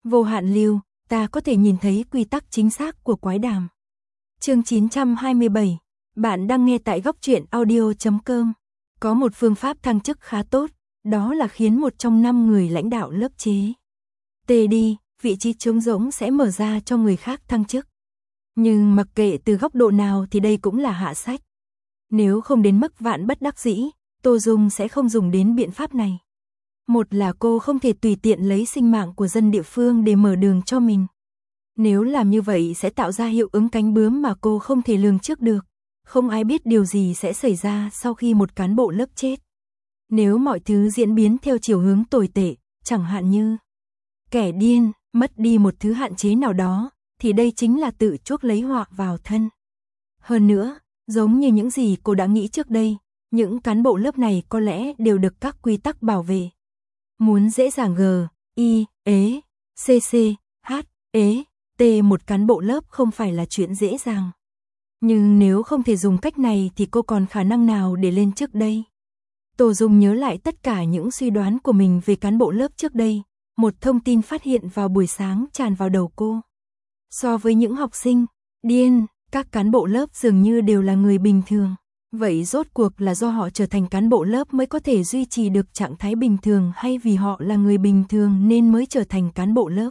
Vô hạn lưu, ta có thể nhìn thấy quy tắc chính xác của quái đàm. Chương 927, bạn đang nghe tại góc truyện audio.com. Có một phương pháp thăng chức khá tốt, đó là khiến một trong 5 người lãnh đạo lớp chế tê đi, vị trí trống rỗng sẽ mở ra cho người khác thăng chức. Nhưng mặc kệ từ góc độ nào thì đây cũng là hạ sách. Nếu không đến mức vạn bất đắc dĩ, Tô Dung sẽ không dùng đến biện pháp này. Một là cô không thể tùy tiện lấy sinh mạng của dân địa phương để mở đường cho mình. Nếu làm như vậy sẽ tạo ra hiệu ứng cánh bướm mà cô không thể lường trước được. Không ai biết điều gì sẽ xảy ra sau khi một cán bộ lớp chết. Nếu mọi thứ diễn biến theo chiều hướng tồi tệ, chẳng hạn như kẻ điên, mất đi một thứ hạn chế nào đó, thì đây chính là tự chuốc lấy họa vào thân. Hơn nữa, giống như những gì cô đã nghĩ trước đây, những cán bộ lớp này có lẽ đều được các quy tắc bảo vệ. Muốn dễ dàng G, I, ế, CC, H, ế, T một cán bộ lớp không phải là chuyện dễ dàng. Nhưng nếu không thể dùng cách này thì cô còn khả năng nào để lên trước đây? Tô Dung nhớ lại tất cả những suy đoán của mình về cán bộ lớp trước đây. Một thông tin phát hiện vào buổi sáng tràn vào đầu cô. So với những học sinh điên, các cán bộ lớp dường như đều là người bình thường. Vậy rốt cuộc là do họ trở thành cán bộ lớp mới có thể duy trì được trạng thái bình thường hay vì họ là người bình thường nên mới trở thành cán bộ lớp?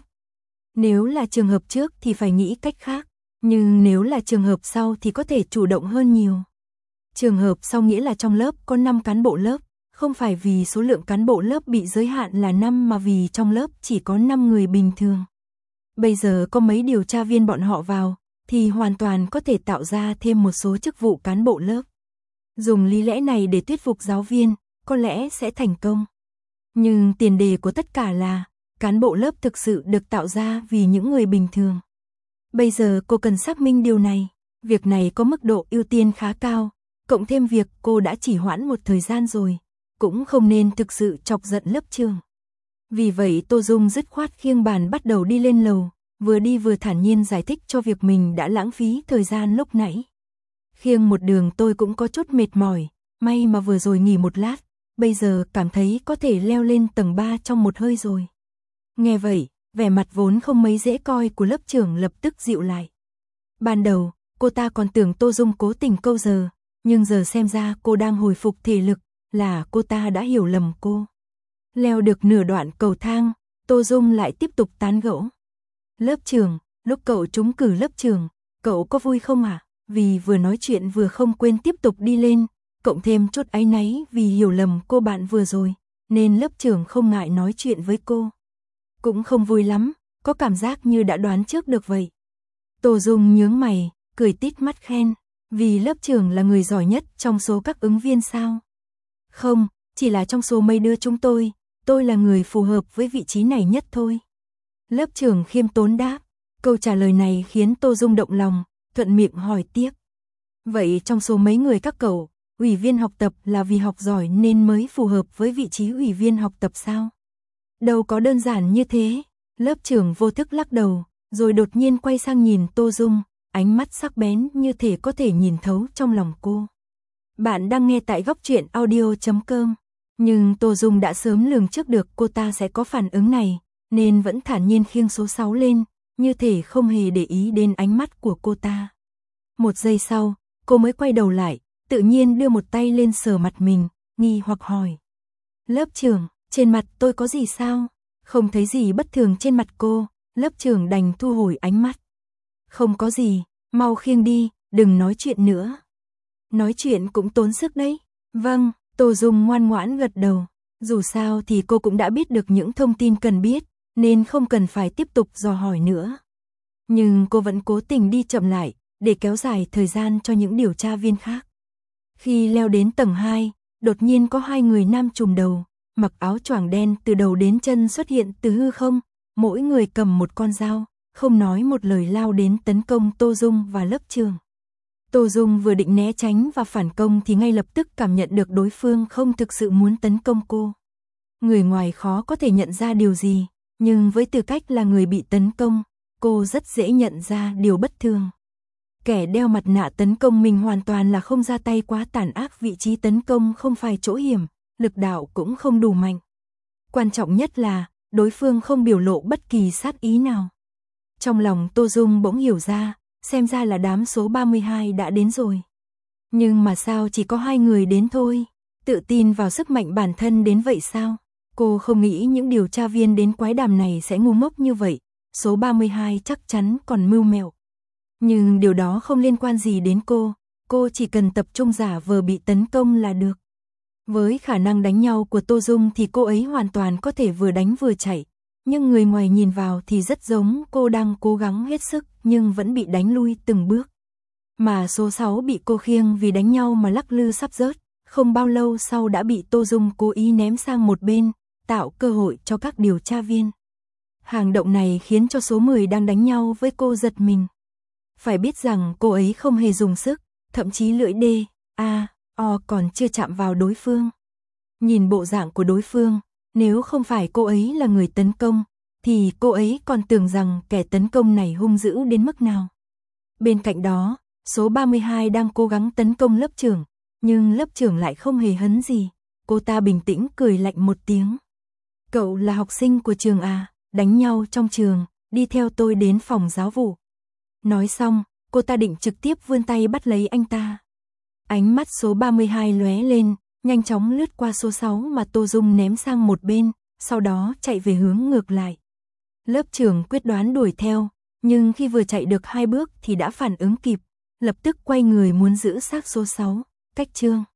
Nếu là trường hợp trước thì phải nghĩ cách khác, nhưng nếu là trường hợp sau thì có thể chủ động hơn nhiều. Trường hợp sau nghĩa là trong lớp có 5 cán bộ lớp, không phải vì số lượng cán bộ lớp bị giới hạn là 5 mà vì trong lớp chỉ có 5 người bình thường. Bây giờ có mấy điều tra viên bọn họ vào, thì hoàn toàn có thể tạo ra thêm một số chức vụ cán bộ lớp. Dùng lý lẽ này để thuyết phục giáo viên, có lẽ sẽ thành công. Nhưng tiền đề của tất cả là, cán bộ lớp thực sự được tạo ra vì những người bình thường. Bây giờ cô cần xác minh điều này, việc này có mức độ ưu tiên khá cao, cộng thêm việc cô đã chỉ hoãn một thời gian rồi, cũng không nên thực sự chọc giận lớp trưởng. Vì vậy Tô Dung dứt khoát khiêng bàn bắt đầu đi lên lầu, vừa đi vừa thản nhiên giải thích cho việc mình đã lãng phí thời gian lúc nãy. Khiêng một đường tôi cũng có chút mệt mỏi, may mà vừa rồi nghỉ một lát, bây giờ cảm thấy có thể leo lên tầng 3 trong một hơi rồi. Nghe vậy, vẻ mặt vốn không mấy dễ coi của lớp trưởng lập tức dịu lại. Ban đầu, cô ta còn tưởng Tô Dung cố tình câu giờ, nhưng giờ xem ra cô đang hồi phục thể lực, là cô ta đã hiểu lầm cô. Leo được nửa đoạn cầu thang, Tô Dung lại tiếp tục tán gẫu. Lớp trưởng, lúc cậu trúng cử lớp trưởng, cậu có vui không ạ? Vì vừa nói chuyện vừa không quên tiếp tục đi lên, cộng thêm chút áy náy vì hiểu lầm cô bạn vừa rồi, nên lớp trưởng không ngại nói chuyện với cô. Cũng không vui lắm, có cảm giác như đã đoán trước được vậy. Tô Dung nhướng mày, cười tít mắt khen, vì lớp trưởng là người giỏi nhất trong số các ứng viên sao? Không, chỉ là trong số mấy đứa chúng tôi là người phù hợp với vị trí này nhất thôi. Lớp trưởng khiêm tốn đáp, câu trả lời này khiến Tô Dung động lòng, thuận miệng hỏi tiếp. Vậy trong số mấy người các cậu, ủy viên học tập là vì học giỏi nên mới phù hợp với vị trí ủy viên học tập sao? Đâu có đơn giản như thế. Lớp trưởng vô thức lắc đầu, rồi đột nhiên quay sang nhìn Tô Dung, ánh mắt sắc bén như thể có thể nhìn thấu trong lòng cô. Bạn đang nghe tại góc truyện audio.com. Nhưng Tô Dung đã sớm lường trước được cô ta sẽ có phản ứng này, nên vẫn thản nhiên khiêng số 6 lên, như thể không hề để ý đến ánh mắt của cô ta. Một giây sau, cô mới quay đầu lại, tự nhiên đưa một tay lên sờ mặt mình, nghi hoặc hỏi. Lớp trưởng, trên mặt tôi có gì sao? Không thấy gì bất thường trên mặt cô, lớp trưởng đành thu hồi ánh mắt. Không có gì, mau khiêng đi, đừng nói chuyện nữa. Nói chuyện cũng tốn sức đấy. Vâng, Tô Dung ngoan ngoãn gật đầu. Dù sao thì cô cũng đã biết được những thông tin cần biết, nên không cần phải tiếp tục dò hỏi nữa. Nhưng cô vẫn cố tình đi chậm lại, để kéo dài thời gian cho những điều tra viên khác. Khi leo đến tầng 2, đột nhiên có 2 người nam trùm đầu, mặc áo choàng đen từ đầu đến chân xuất hiện từ hư không, mỗi người cầm một con dao, không nói một lời lao đến tấn công Tô Dung và lớp trưởng. Tô Dung vừa định né tránh và phản công thì ngay lập tức cảm nhận được đối phương không thực sự muốn tấn công cô. Người ngoài khó có thể nhận ra điều gì, nhưng với tư cách là người bị tấn công, cô rất dễ nhận ra điều bất thường. Kẻ đeo mặt nạ tấn công mình hoàn toàn là không ra tay quá tàn ác, vị trí tấn công không phải chỗ hiểm, lực đạo cũng không đủ mạnh. Quan trọng nhất là, đối phương không biểu lộ bất kỳ sát ý nào. Trong lòng Tô Dung bỗng hiểu ra, xem ra là đám số 32 đã đến rồi. Nhưng mà sao chỉ có 2 người đến thôi? Tự tin vào sức mạnh bản thân đến vậy sao? Cô không nghĩ những điều tra viên đến quái đàm này sẽ ngu ngốc như vậy. Số 32 chắc chắn còn mưu mẹo. Nhưng điều đó không liên quan gì đến cô chỉ cần tập trung giả vờ bị tấn công là được. Với khả năng đánh nhau của Tô Dung thì cô ấy hoàn toàn có thể vừa đánh vừa chạy. Nhưng người ngoài nhìn vào thì rất giống cô đang cố gắng hết sức nhưng vẫn bị đánh lui từng bước. Mà số 6 bị cô khiêng vì đánh nhau mà lắc lư sắp rớt, không bao lâu sau đã bị Tô Dung cố ý ném sang một bên, tạo cơ hội cho các điều tra viên. Hành động này khiến cho số 10 đang đánh nhau với cô giật mình. Phải biết rằng cô ấy không hề dùng sức, thậm chí lưỡi D, A, O còn chưa chạm vào đối phương. Nhìn bộ dạng của đối phương, nếu không phải cô ấy là người tấn công, thì cô ấy còn tưởng rằng kẻ tấn công này hung dữ đến mức nào. Bên cạnh đó, số 32 đang cố gắng tấn công lớp trưởng, nhưng lớp trưởng lại không hề hấn gì. Cô ta bình tĩnh cười lạnh một tiếng. Cậu là học sinh của trường à, đánh nhau trong trường, đi theo tôi đến phòng giáo vụ. Nói xong, cô ta định trực tiếp vươn tay bắt lấy anh ta. Ánh mắt số 32 lóe lên, nhanh chóng lướt qua số 6 mà Tô Dung ném sang một bên, sau đó chạy về hướng ngược lại. Lớp trưởng quyết đoán đuổi theo, nhưng khi vừa chạy được 2 bước thì đã phản ứng kịp, lập tức quay người muốn giữ xác số 6, cách chương.